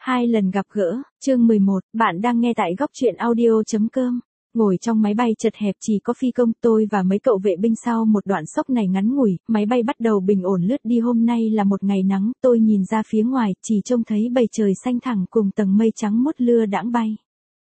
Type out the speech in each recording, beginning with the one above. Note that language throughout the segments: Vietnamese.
Hai lần gặp gỡ, chương 11, bạn đang nghe tại góc truyện audio.com. Ngồi trong máy bay chật hẹp chỉ có phi công, tôi và mấy cậu vệ binh. Sau một đoạn sốc này ngắn ngủi, máy bay bắt đầu bình ổn lướt đi. Hôm nay là một ngày nắng, tôi nhìn ra phía ngoài, chỉ trông thấy bầu trời xanh thẳm cùng tầng mây trắng muốt lưa đãng bay.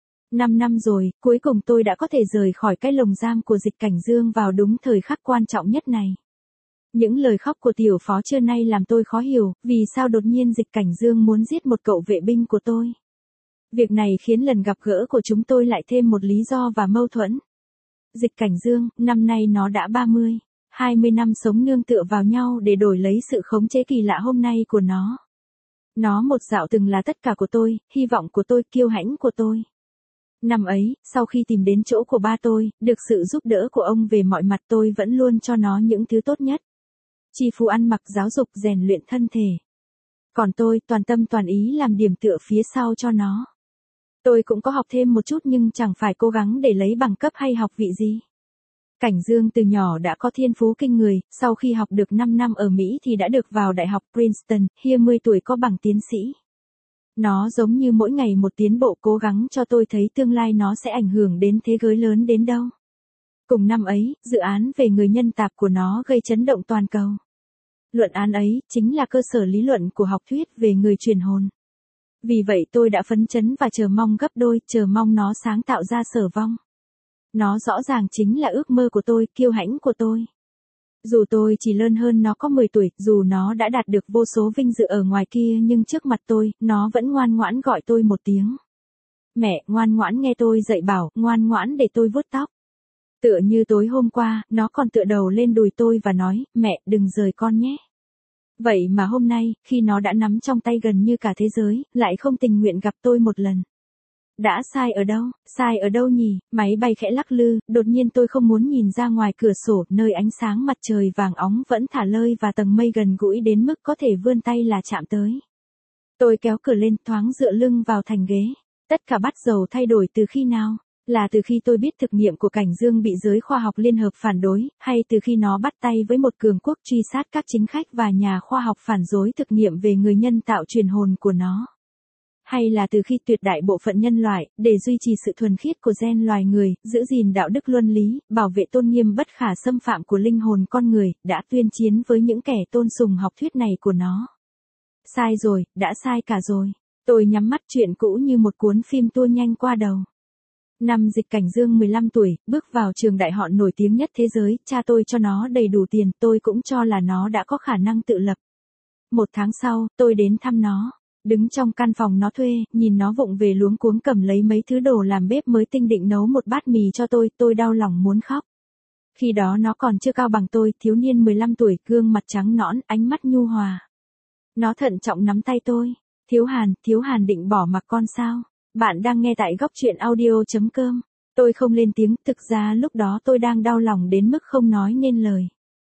5 năm rồi, cuối cùng tôi đã có thể rời khỏi cái lồng giam của Dịch Cảnh Dương vào đúng thời khắc quan trọng nhất này. Những lời khóc của tiểu phó trưa nay làm tôi khó hiểu, vì sao đột nhiên Dịch Cảnh Dương muốn giết một cậu vệ binh của tôi. Việc này khiến lần gặp gỡ của chúng tôi lại thêm một lý do và mâu thuẫn. Dịch Cảnh Dương, năm nay nó đã 20 năm sống nương tựa vào nhau để đổi lấy sự khống chế kỳ lạ hôm nay của nó. Nó một dạo từng là tất cả của tôi, hy vọng của tôi, kiêu hãnh của tôi. Năm ấy, sau khi tìm đến chỗ của ba tôi, được sự giúp đỡ của ông về mọi mặt, tôi vẫn luôn cho nó những thứ tốt nhất. Chi phú ăn mặc, giáo dục, rèn luyện thân thể. Còn tôi, toàn tâm toàn ý làm điểm tựa phía sau cho nó. Tôi cũng có học thêm một chút nhưng chẳng phải cố gắng để lấy bằng cấp hay học vị gì. Cảnh Dương từ nhỏ đã có thiên phú kinh người, sau khi học được 5 năm ở Mỹ thì đã được vào Đại học Princeton, 20 tuổi có bằng tiến sĩ. Nó giống như mỗi ngày một tiến bộ, cố gắng cho tôi thấy tương lai nó sẽ ảnh hưởng đến thế giới lớn đến đâu. Cùng năm ấy, dự án về người nhân tạp của nó gây chấn động toàn cầu. Luận án ấy chính là cơ sở lý luận của học thuyết về người truyền hồn. Vì vậy tôi đã phấn chấn và chờ mong gấp đôi, chờ mong nó sáng tạo ra Sở Vong. Nó rõ ràng chính là ước mơ của tôi, kiêu hãnh của tôi. Dù tôi chỉ lớn hơn nó có 10 tuổi, dù nó đã đạt được vô số vinh dự ở ngoài kia, nhưng trước mặt tôi, nó vẫn ngoan ngoãn gọi tôi một tiếng. Mẹ, ngoan ngoãn nghe tôi dạy bảo, ngoan ngoãn để tôi vuốt tóc. Tựa như tối hôm qua, nó còn tựa đầu lên đùi tôi và nói, mẹ, đừng rời con nhé. Vậy mà hôm nay, khi nó đã nắm trong tay gần như cả thế giới, lại không tình nguyện gặp tôi một lần. Đã sai ở đâu nhỉ? Máy bay khẽ lắc lư, đột nhiên tôi không muốn nhìn ra ngoài cửa sổ, nơi ánh sáng mặt trời vàng óng vẫn thả lơi và tầng mây gần gũi đến mức có thể vươn tay là chạm tới. Tôi kéo cửa lên, thoáng dựa lưng vào thành ghế. Tất cả bắt đầu thay đổi từ khi nào? Là từ khi tôi biết thực nghiệm của Cảnh Dương bị giới khoa học liên hợp phản đối, hay từ khi nó bắt tay với một cường quốc truy sát các chính khách và nhà khoa học phản đối thực nghiệm về người nhân tạo truyền hồn của nó? Hay là từ khi tuyệt đại bộ phận nhân loại, để duy trì sự thuần khiết của gen loài người, giữ gìn đạo đức luân lý, bảo vệ tôn nghiêm bất khả xâm phạm của linh hồn con người, đã tuyên chiến với những kẻ tôn sùng học thuyết này của nó? Sai rồi, đã sai cả rồi. Tôi nhắm mắt, chuyện cũ như một cuốn phim tua nhanh qua đầu. Năm Dịch Cảnh Dương 15 tuổi, bước vào trường đại học nổi tiếng nhất thế giới, cha tôi cho nó đầy đủ tiền, tôi cũng cho là nó đã có khả năng tự lập. 1 tháng sau, tôi đến thăm nó. Đứng trong căn phòng nó thuê, nhìn nó vụng về luống cuống cầm lấy mấy thứ đồ làm bếp mới tinh định nấu một bát mì cho tôi đau lòng muốn khóc. Khi đó nó còn chưa cao bằng tôi, thiếu niên 15 tuổi, gương mặt trắng nõn, ánh mắt nhu hòa. Nó thận trọng nắm tay tôi. Thiếu Hàn định bỏ mặc con sao? Bạn đang nghe tại góc truyện audio.com. Tôi không lên tiếng, thực ra lúc đó tôi đang đau lòng đến mức không nói nên lời.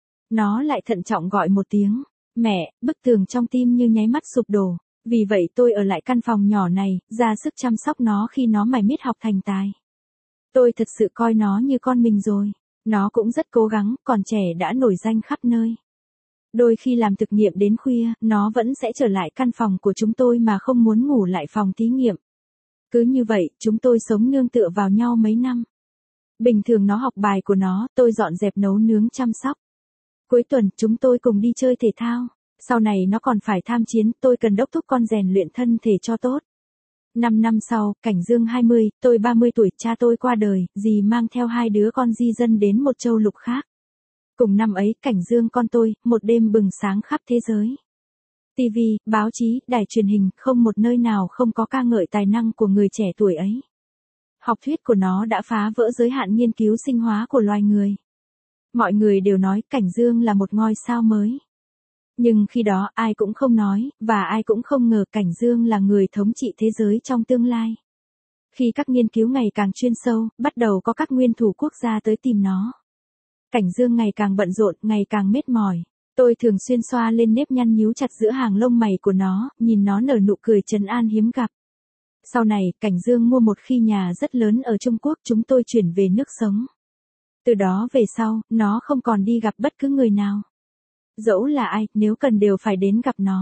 Nó lại thận trọng gọi một tiếng. Mẹ, bức tường trong tim như nháy mắt sụp đổ. Vì vậy tôi ở lại căn phòng nhỏ này, ra sức chăm sóc nó khi nó mải miết học thành tài. Tôi thật sự coi nó như con mình rồi. Nó cũng rất cố gắng, còn trẻ đã nổi danh khắp nơi. Đôi khi làm thực nghiệm đến khuya, nó vẫn sẽ trở lại căn phòng của chúng tôi mà không muốn ngủ lại phòng thí nghiệm. Cứ như vậy, chúng tôi sống nương tựa vào nhau mấy năm. Bình thường nó học bài của nó, tôi dọn dẹp nấu nướng chăm sóc. Cuối tuần, chúng tôi cùng đi chơi thể thao. Sau này nó còn phải tham chiến, tôi cần đốc thúc con rèn luyện thân thể cho tốt. 5 năm sau, Cảnh Dương 20, tôi 30 tuổi, cha tôi qua đời, dì mang theo 2 đứa con di dân đến một châu lục khác. Cùng năm ấy, Cảnh Dương con tôi, một đêm bừng sáng khắp thế giới. TV, báo chí, đài truyền hình, không một nơi nào không có ca ngợi tài năng của người trẻ tuổi ấy. Học thuyết của nó đã phá vỡ giới hạn nghiên cứu sinh hóa của loài người. Mọi người đều nói Cảnh Dương là một ngôi sao mới. Nhưng khi đó ai cũng không nói, và ai cũng không ngờ Cảnh Dương là người thống trị thế giới trong tương lai. Khi các nghiên cứu ngày càng chuyên sâu, bắt đầu có các nguyên thủ quốc gia tới tìm nó. Cảnh Dương ngày càng bận rộn, ngày càng mệt mỏi. Tôi thường xuyên xoa lên nếp nhăn nhíu chặt giữa hàng lông mày của nó, nhìn nó nở nụ cười trấn an hiếm gặp. Sau này, Cảnh Dương mua một khi nhà rất lớn ở Trung Quốc, chúng tôi chuyển về nước sống. Từ đó về sau, nó không còn đi gặp bất cứ người nào. Dẫu là ai, nếu cần đều phải đến gặp nó.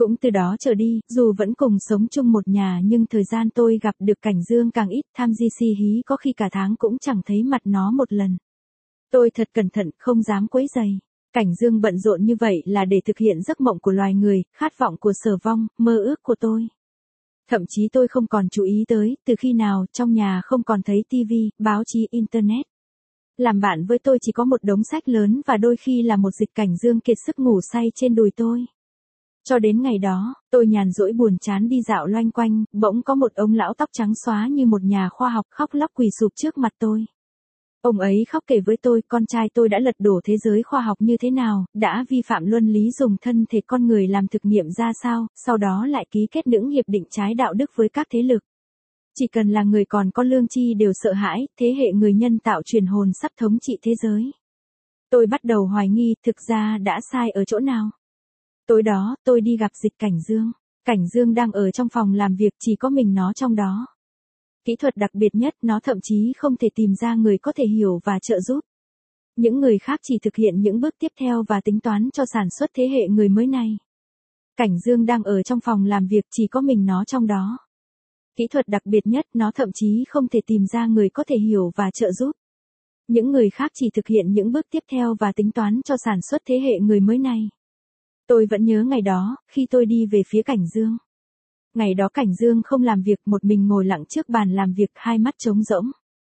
Cũng từ đó trở đi, dù vẫn cùng sống chung một nhà nhưng thời gian tôi gặp được Cảnh Dương càng ít, tham di si hí có khi cả tháng cũng chẳng thấy mặt nó một lần. Tôi thật cẩn thận, không dám quấy rầy. Cảnh Dương bận rộn như vậy là để thực hiện giấc mộng của loài người, khát vọng của Sở Vong, mơ ước của tôi. Thậm chí tôi không còn chú ý tới, từ khi nào trong nhà không còn thấy tivi, báo chí, internet. Làm bạn với tôi chỉ có một đống sách lớn và đôi khi là một dịch Cảnh Dương kiệt sức ngủ say trên đùi tôi. Cho đến ngày đó, tôi nhàn rỗi buồn chán đi dạo loanh quanh, bỗng có một ông lão tóc trắng xóa như một nhà khoa học khóc lóc quỳ sụp trước mặt tôi. Ông ấy khóc kể với tôi con trai tôi đã lật đổ thế giới khoa học như thế nào, đã vi phạm luân lý dùng thân thể con người làm thực nghiệm ra sao, sau đó lại ký kết những hiệp định trái đạo đức với các thế lực. Chỉ cần là người còn có lương tri đều sợ hãi, thế hệ người nhân tạo truyền hồn sắp thống trị thế giới. Tôi bắt đầu hoài nghi, thực ra đã sai ở chỗ nào. Tối đó, tôi đi gặp dịch Cảnh Dương. Cảnh Dương đang ở trong phòng làm việc, chỉ có mình nó trong đó. Kỹ thuật đặc biệt nhất, nó thậm chí không thể tìm ra người có thể hiểu và trợ giúp. Những người khác chỉ thực hiện những bước tiếp theo và tính toán cho sản xuất thế hệ người mới này. Cảnh Dương đang ở trong phòng làm việc, chỉ có mình nó trong đó. Kỹ thuật đặc biệt nhất, nó thậm chí không thể tìm ra người có thể hiểu và trợ giúp. Những người khác chỉ thực hiện những bước tiếp theo và tính toán cho sản xuất thế hệ người mới này. Tôi vẫn nhớ ngày đó, khi tôi đi về phía Cảnh Dương. Ngày đó Cảnh Dương không làm việc, một mình ngồi lặng trước bàn làm việc, hai mắt trống rỗng.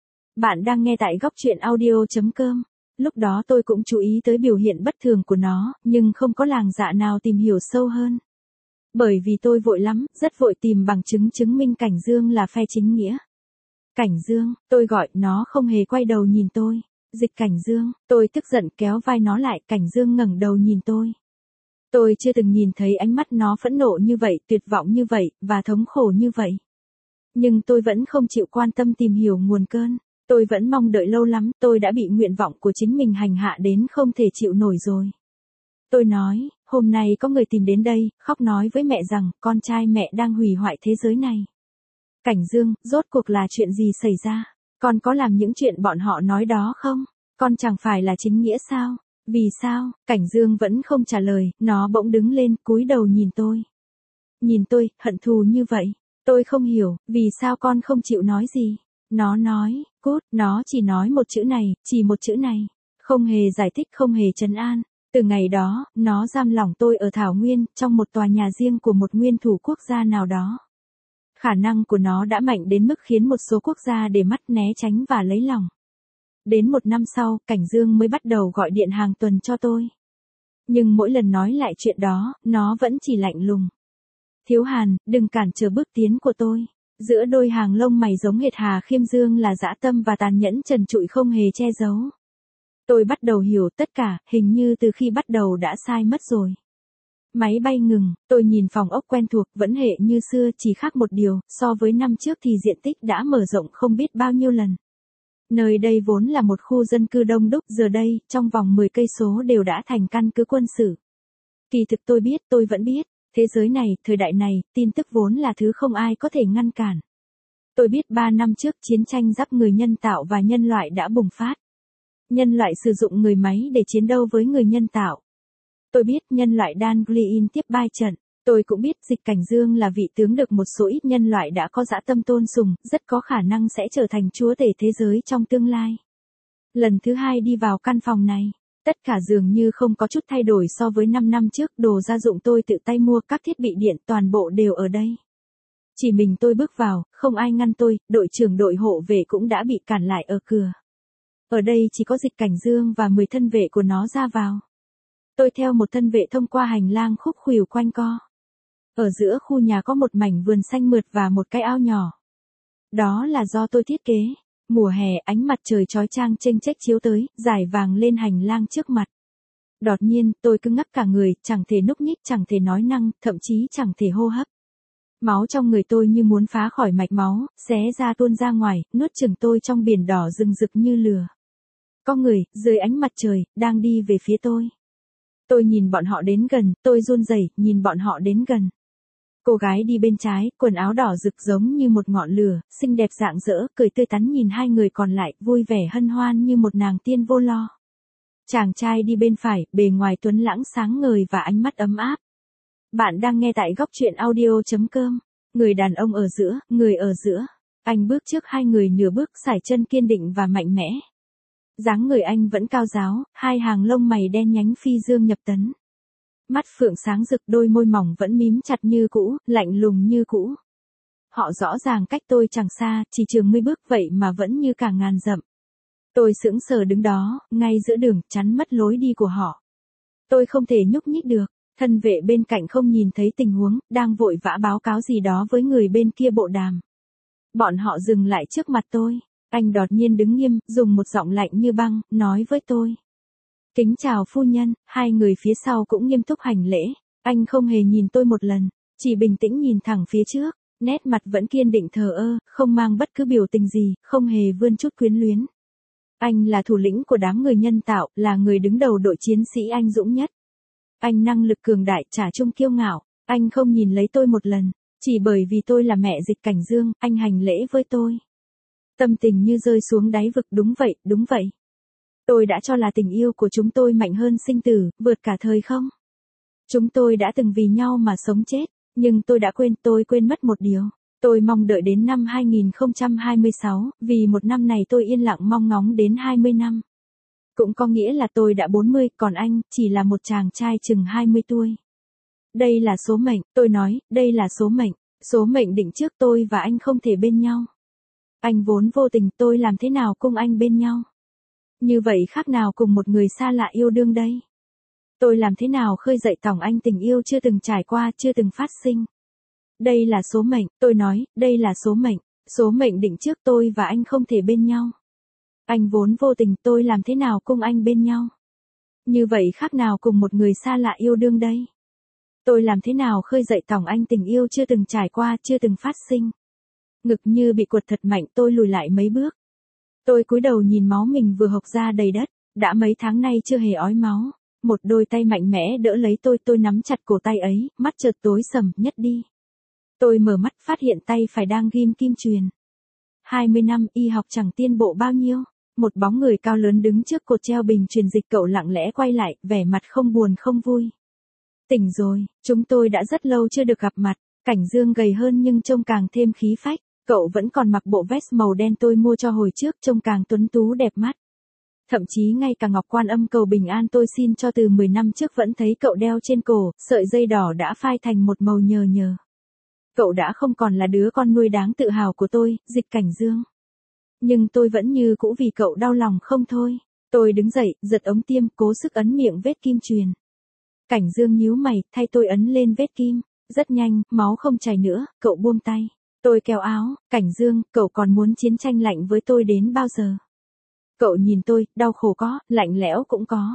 Bạn đang nghe tại góc truyện audio.com. Lúc đó tôi cũng chú ý tới biểu hiện bất thường của nó, nhưng không có làng dạ nào tìm hiểu sâu hơn. Bởi vì tôi vội lắm, rất vội tìm bằng chứng chứng minh Cảnh Dương là phe chính nghĩa. Cảnh Dương, tôi gọi, nó không hề quay đầu nhìn tôi. Dịch Cảnh Dương, tôi tức giận kéo vai nó lại, Cảnh Dương ngẩng đầu nhìn tôi. Tôi chưa từng nhìn thấy ánh mắt nó phẫn nộ như vậy, tuyệt vọng như vậy, và thống khổ như vậy. Nhưng tôi vẫn không chịu quan tâm tìm hiểu nguồn cơn. Tôi vẫn mong đợi lâu lắm, tôi đã bị nguyện vọng của chính mình hành hạ đến không thể chịu nổi rồi. Tôi nói, hôm nay có người tìm đến đây, khóc nói với mẹ rằng, con trai mẹ đang hủy hoại thế giới này. Cảnh Dương, rốt cuộc là chuyện gì xảy ra? Con có làm những chuyện bọn họ nói đó không? Con chẳng phải là chính nghĩa sao? Vì sao? Cảnh Dương vẫn không trả lời, nó bỗng đứng lên, cúi đầu nhìn tôi. Nhìn tôi, hận thù như vậy. Tôi không hiểu, vì sao con không chịu nói gì? Nó nói, cút, nó chỉ nói một chữ này, chỉ một chữ này. Không hề giải thích, không hề trấn an. Từ ngày đó, nó giam lỏng tôi ở Thảo Nguyên, trong một tòa nhà riêng của một nguyên thủ quốc gia nào đó. Khả năng của nó đã mạnh đến mức khiến một số quốc gia để mắt né tránh và lấy lòng. Đến một năm sau, Cảnh Dương mới bắt đầu gọi điện hàng tuần cho tôi. Nhưng mỗi lần nói lại chuyện đó, nó vẫn chỉ lạnh lùng. Thiếu Hàn, đừng cản trở bước tiến của tôi. Giữa đôi hàng lông mày giống hệt Hà Khiêm Dương là dã tâm và tàn nhẫn trần trụi không hề che giấu. Tôi bắt đầu hiểu tất cả, hình như từ khi bắt đầu đã sai mất rồi. Máy bay ngừng, tôi nhìn phòng ốc quen thuộc, vẫn hệ như xưa, chỉ khác một điều, so với năm trước thì diện tích đã mở rộng không biết bao nhiêu lần. Nơi đây vốn là một khu dân cư đông đúc, giờ đây, trong vòng 10 cây số đều đã thành căn cứ quân sự. Kỳ thực tôi vẫn biết, thế giới này, thời đại này, tin tức vốn là thứ không ai có thể ngăn cản. Tôi biết 3 năm trước chiến tranh giáp người nhân tạo và nhân loại đã bùng phát. Nhân loại sử dụng người máy để chiến đấu với người nhân tạo. Tôi biết nhân loại Dan Glyn tiếp bai trận. Tôi cũng biết dịch Cảnh Dương là vị tướng được một số ít nhân loại đã có dã tâm tôn sùng, rất có khả năng sẽ trở thành chúa tể thế giới trong tương lai. Lần thứ hai đi vào căn phòng này, tất cả dường như không có chút thay đổi so với 5 năm trước, đồ gia dụng tôi tự tay mua, các thiết bị điện toàn bộ đều ở đây. Chỉ mình tôi bước vào, không ai ngăn tôi, đội trưởng đội hộ vệ cũng đã bị cản lại ở cửa. Ở đây chỉ có dịch Cảnh Dương và 10 thân vệ của nó ra vào. Tôi theo một thân vệ thông qua hành lang khúc khuỷu quanh co. Ở giữa khu nhà có một mảnh vườn xanh mượt và một cái ao nhỏ. Đó là do tôi thiết kế. Mùa hè, ánh mặt trời chói chang chênh chếch chiếu tới, rải vàng lên hành lang trước mặt. Đột nhiên, tôi cứng ngắc cả người, chẳng thể nhúc nhích, chẳng thể nói năng, thậm chí chẳng thể hô hấp. Máu trong người tôi như muốn phá khỏi mạch máu, xé ra tuôn ra ngoài, nuốt chửng tôi trong biển đỏ rừng rực như lửa. Có người, dưới ánh mặt trời, đang đi về phía tôi. Tôi nhìn bọn họ đến gần, tôi run rẩy, nhìn bọn họ đến gần. Cô gái đi bên trái, quần áo đỏ rực giống như một ngọn lửa, xinh đẹp rạng rỡ, cười tươi tắn nhìn hai người còn lại, vui vẻ hân hoan như một nàng tiên vô lo. Chàng trai đi bên phải, bề ngoài tuấn lãng sáng ngời và ánh mắt ấm áp. Bạn đang nghe tại góc truyện audio.com. Người đàn ông ở giữa, người ở giữa. Anh bước trước hai người nửa bước, sải chân kiên định và mạnh mẽ. Dáng người anh vẫn cao ráo, hai hàng lông mày đen nhánh phi dương nhập tấn. Mắt phượng sáng rực, đôi môi mỏng vẫn mím chặt như cũ, lạnh lùng như cũ. Họ rõ ràng cách tôi chẳng xa, chỉ chừng 10 bước vậy mà vẫn như cả ngàn dặm. Tôi sững sờ đứng đó, ngay giữa đường, chắn mất lối đi của họ. Tôi không thể nhúc nhích được. Thân vệ bên cạnh không nhìn thấy tình huống, đang vội vã báo cáo gì đó với người bên kia bộ đàm. Bọn họ dừng lại trước mặt tôi. Anh đột nhiên đứng nghiêm, dùng một giọng lạnh như băng, nói với tôi. Kính chào phu nhân. Hai người phía sau cũng nghiêm túc hành lễ. Anh không hề nhìn tôi một lần, chỉ bình tĩnh nhìn thẳng phía trước. Nét mặt vẫn kiên định thờ ơ, không mang bất cứ biểu tình gì, không hề vươn chút quyến luyến. Anh là thủ lĩnh của đám người nhân tạo, là người đứng đầu đội chiến sĩ anh dũng nhất. Anh năng lực cường đại, trả chung kiêu ngạo. Anh không nhìn lấy tôi một lần, chỉ bởi vì tôi là mẹ Dịch Cảnh Dương, anh hành lễ với tôi. Tâm tình như rơi xuống đáy vực. Đúng vậy, đúng vậy. Tôi đã cho là tình yêu của chúng tôi mạnh hơn sinh tử, vượt cả thời không. Chúng tôi đã từng vì nhau mà sống chết, nhưng tôi quên mất một điều. Tôi mong đợi đến năm 2026, vì một năm này tôi yên lặng mong ngóng đến 20 năm. Cũng có nghĩa là tôi đã 40, còn anh, chỉ là một chàng trai chừng 20 tuổi. Đây là số mệnh, tôi nói, đây là số mệnh. Số mệnh định trước tôi và anh không thể bên nhau. Anh vốn vô tình, tôi làm thế nào cùng anh bên nhau? Như vậy khác nào cùng một người xa lạ yêu đương đây? Tôi làm thế nào khơi dậy tòng anh tình yêu chưa từng trải qua, chưa từng phát sinh? Đây là số mệnh, tôi nói, đây là số mệnh. Số mệnh định trước tôi và anh không thể bên nhau. Anh vốn vô tình, tôi làm thế nào cùng anh bên nhau? Như vậy khác nào cùng một người xa lạ yêu đương đây? Tôi làm thế nào khơi dậy tòng anh tình yêu chưa từng trải qua, chưa từng phát sinh? Ngực như bị quật thật mạnh, tôi lùi lại mấy bước. Tôi cúi đầu nhìn máu mình vừa hộc ra đầy đất, đã mấy tháng nay chưa hề ói máu. Một đôi tay mạnh mẽ đỡ lấy tôi nắm chặt cổ tay ấy, mắt chợt tối sầm, nhất đi. Tôi mở mắt phát hiện tay phải đang ghim kim truyền. 20 năm y học chẳng tiến bộ bao nhiêu. Một bóng người cao lớn đứng trước cột treo bình truyền dịch, cậu lặng lẽ quay lại, vẻ mặt không buồn không vui. Tỉnh rồi, chúng tôi đã rất lâu chưa được gặp mặt. Cảnh Dương gầy hơn nhưng trông càng thêm khí phách. Cậu vẫn còn mặc bộ vest màu đen tôi mua cho hồi trước, trông càng tuấn tú đẹp mắt. Thậm chí ngay cả ngọc quan âm cầu bình an tôi xin cho từ 10 năm trước vẫn thấy cậu đeo trên cổ, sợi dây đỏ đã phai thành một màu nhờ nhờ. Cậu đã không còn là đứa con nuôi đáng tự hào của tôi, Dịch Cảnh Dương. Nhưng tôi vẫn như cũ vì cậu đau lòng không thôi. Tôi đứng dậy, giật ống tiêm, cố sức ấn miệng vết kim truyền. Cảnh Dương nhíu mày, thay tôi ấn lên vết kim. Rất nhanh, máu không chảy nữa, cậu buông tay. Tôi kéo áo, Cảnh Dương, cậu còn muốn chiến tranh lạnh với tôi đến bao giờ? Cậu nhìn tôi, đau khổ có, lạnh lẽo cũng có.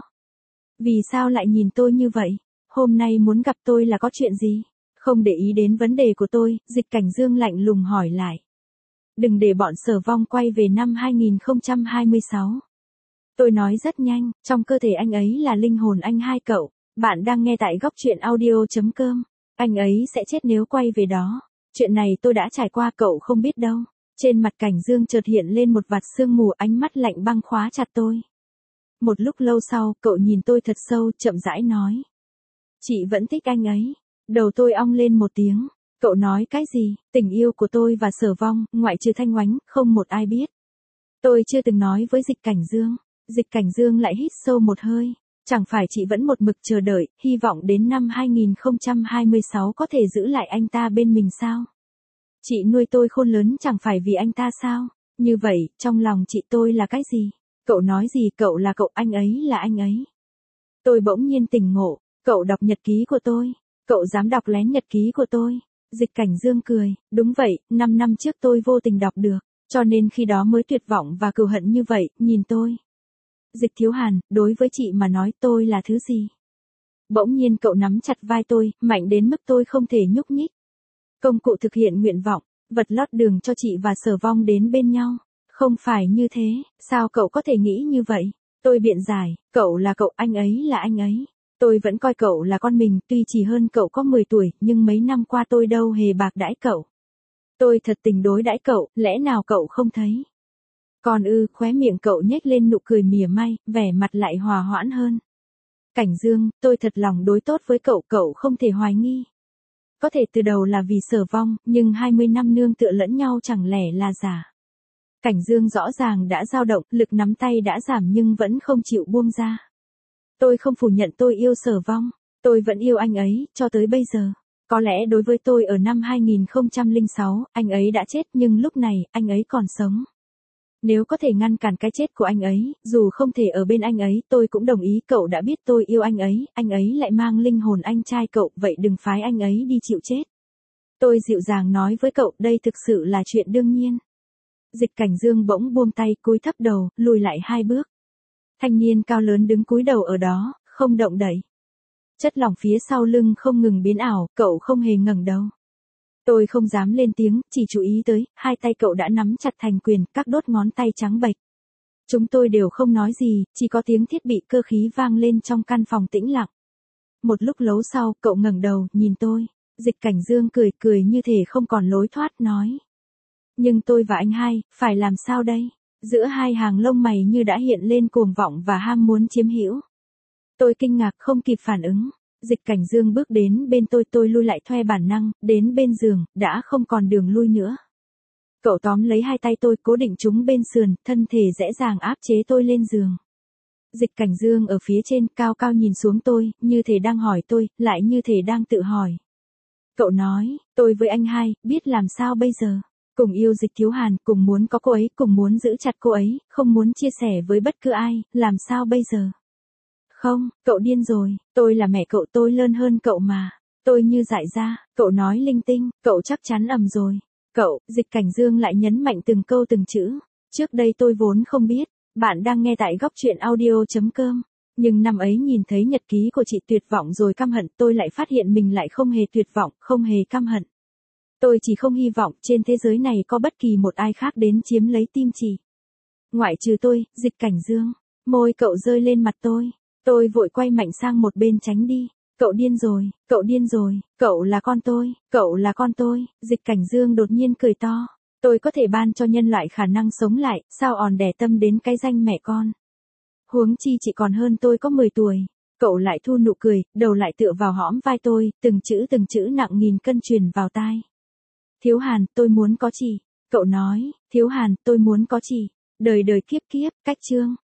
Vì sao lại nhìn tôi như vậy? Hôm nay muốn gặp tôi là có chuyện gì? Không để ý đến vấn đề của tôi, Dịch Cảnh Dương lạnh lùng hỏi lại. Đừng để bọn Sở Vong quay về năm 2026. Tôi nói rất nhanh, trong cơ thể anh ấy là linh hồn anh hai cậu. Bạn đang nghe tại góc truyện audio.com. Anh ấy sẽ chết nếu quay về đó. Chuyện này tôi đã trải qua, cậu không biết đâu. Trên mặt Cảnh Dương chợt hiện lên một vạt sương mù, ánh mắt lạnh băng khóa chặt tôi. Một lúc lâu sau, cậu nhìn tôi thật sâu, chậm rãi nói. Chị vẫn thích anh ấy. Đầu tôi ong lên một tiếng. Cậu nói cái gì? Tình yêu của tôi và Sở Vong, ngoại trừ Thanh Oánh, không một ai biết. Tôi chưa từng nói với Dịch Cảnh Dương. Dịch Cảnh Dương lại hít sâu một hơi. Chẳng phải chị vẫn một mực chờ đợi, hy vọng đến năm 2026 có thể giữ lại anh ta bên mình sao? Chị nuôi tôi khôn lớn chẳng phải vì anh ta sao? Như vậy, trong lòng chị tôi là cái gì? Cậu nói gì? Cậu là cậu, anh ấy là anh ấy. Tôi bỗng nhiên tỉnh ngộ. Cậu đọc nhật ký của tôi. Cậu dám đọc lén nhật ký của tôi. Dịch Cảnh Dương cười. Đúng vậy, 5 năm trước tôi vô tình đọc được. Cho nên khi đó mới tuyệt vọng và cừu hận như vậy, nhìn tôi. Dịch Thiếu Hàn, đối với chị mà nói tôi là thứ gì? Bỗng nhiên cậu nắm chặt vai tôi, mạnh đến mức tôi không thể nhúc nhích. Công cụ thực hiện nguyện vọng, vật lót đường cho chị và Sở Vong đến bên nhau. Không phải như thế, sao cậu có thể nghĩ như vậy? Tôi biện giải, cậu là cậu, anh ấy là anh ấy. Tôi vẫn coi cậu là con mình, tuy chỉ hơn cậu có 10 tuổi, nhưng mấy năm qua tôi đâu hề bạc đãi cậu. Tôi thật tình đối đãi cậu, lẽ nào cậu không thấy? Còn khóe miệng cậu nhếch lên nụ cười mỉa mai, vẻ mặt lại hòa hoãn hơn. Cảnh Dương, tôi thật lòng đối tốt với cậu, cậu không thể hoài nghi. Có thể từ đầu là vì Sở Vong, nhưng 20 năm nương tựa lẫn nhau chẳng lẽ là giả. Cảnh Dương rõ ràng đã dao động, lực nắm tay đã giảm nhưng vẫn không chịu buông ra. Tôi không phủ nhận tôi yêu Sở Vong, tôi vẫn yêu anh ấy, cho tới bây giờ. Có lẽ đối với tôi ở năm 2006, anh ấy đã chết nhưng lúc này, anh ấy còn sống. Nếu có thể ngăn cản cái chết của anh ấy, dù không thể ở bên anh ấy, tôi cũng đồng ý. Cậu đã biết tôi yêu anh ấy lại mang linh hồn anh trai cậu, vậy đừng phái anh ấy đi chịu chết. Tôi dịu dàng nói với cậu, đây thực sự là chuyện đương nhiên. Dịch Cảnh Dương bỗng buông tay, cúi thấp đầu, lùi lại 2 bước. Thanh niên cao lớn đứng cúi đầu ở đó, không động đậy. Chất lỏng phía sau lưng không ngừng biến ảo, cậu không hề ngẩng đầu. Tôi không dám lên tiếng, chỉ chú ý tới, 2 tay cậu đã nắm chặt thành quyền, các đốt ngón tay trắng bệch. Chúng tôi đều không nói gì, chỉ có tiếng thiết bị cơ khí vang lên trong căn phòng tĩnh lặng. Một lúc lâu sau, cậu ngẩng đầu, nhìn tôi. Dịch Cảnh Dương cười như thể không còn lối thoát, nói. Nhưng tôi và anh hai, phải làm sao đây? Giữa hai hàng lông mày như đã hiện lên cuồng vọng và ham muốn chiếm hữu. Tôi kinh ngạc không kịp phản ứng. Dịch Cảnh Dương bước đến bên tôi lui lại theo bản năng, đến bên giường, đã không còn đường lui nữa. Cậu tóm lấy 2 tay tôi, cố định chúng bên sườn, thân thể dễ dàng áp chế tôi lên giường. Dịch Cảnh Dương ở phía trên, cao cao nhìn xuống tôi, như thể đang hỏi tôi, lại như thể đang tự hỏi. Cậu nói, tôi với anh hai, biết làm sao bây giờ? Cùng yêu Dịch Thiếu Hàn, cùng muốn có cô ấy, cùng muốn giữ chặt cô ấy, không muốn chia sẻ với bất cứ ai, làm sao bây giờ? Không, cậu điên rồi, tôi là mẹ cậu, tôi lớn hơn cậu mà. Tôi như dại ra, cậu nói linh tinh, cậu chắc chắn ầm rồi. Cậu, Dịch Cảnh Dương lại nhấn mạnh từng câu từng chữ. Trước đây tôi vốn không biết, bạn đang nghe tại góc truyện audio.com. Nhưng năm ấy nhìn thấy nhật ký của chị tuyệt vọng rồi căm hận, tôi lại phát hiện mình lại không hề tuyệt vọng, không hề căm hận. Tôi chỉ không hy vọng trên thế giới này có bất kỳ một ai khác đến chiếm lấy tim chị. Ngoại trừ tôi, Dịch Cảnh Dương. Môi cậu rơi lên mặt tôi. Tôi vội quay mạnh sang một bên tránh đi. Cậu điên rồi, cậu điên rồi, cậu là con tôi, cậu là con tôi. Dịch Cảnh Dương đột nhiên cười to. Tôi có thể ban cho nhân loại khả năng sống lại, sao òn đẻ tâm đến cái danh mẹ con. Huống chi chị còn hơn tôi có 10 tuổi. Cậu lại thu nụ cười, đầu lại tựa vào hõm vai tôi, từng chữ nặng nghìn cân truyền vào tai. Thiếu Hàn, tôi muốn có chị. Cậu nói, Thiếu Hàn, tôi muốn có chị. Đời đời kiếp kiếp, cách chương.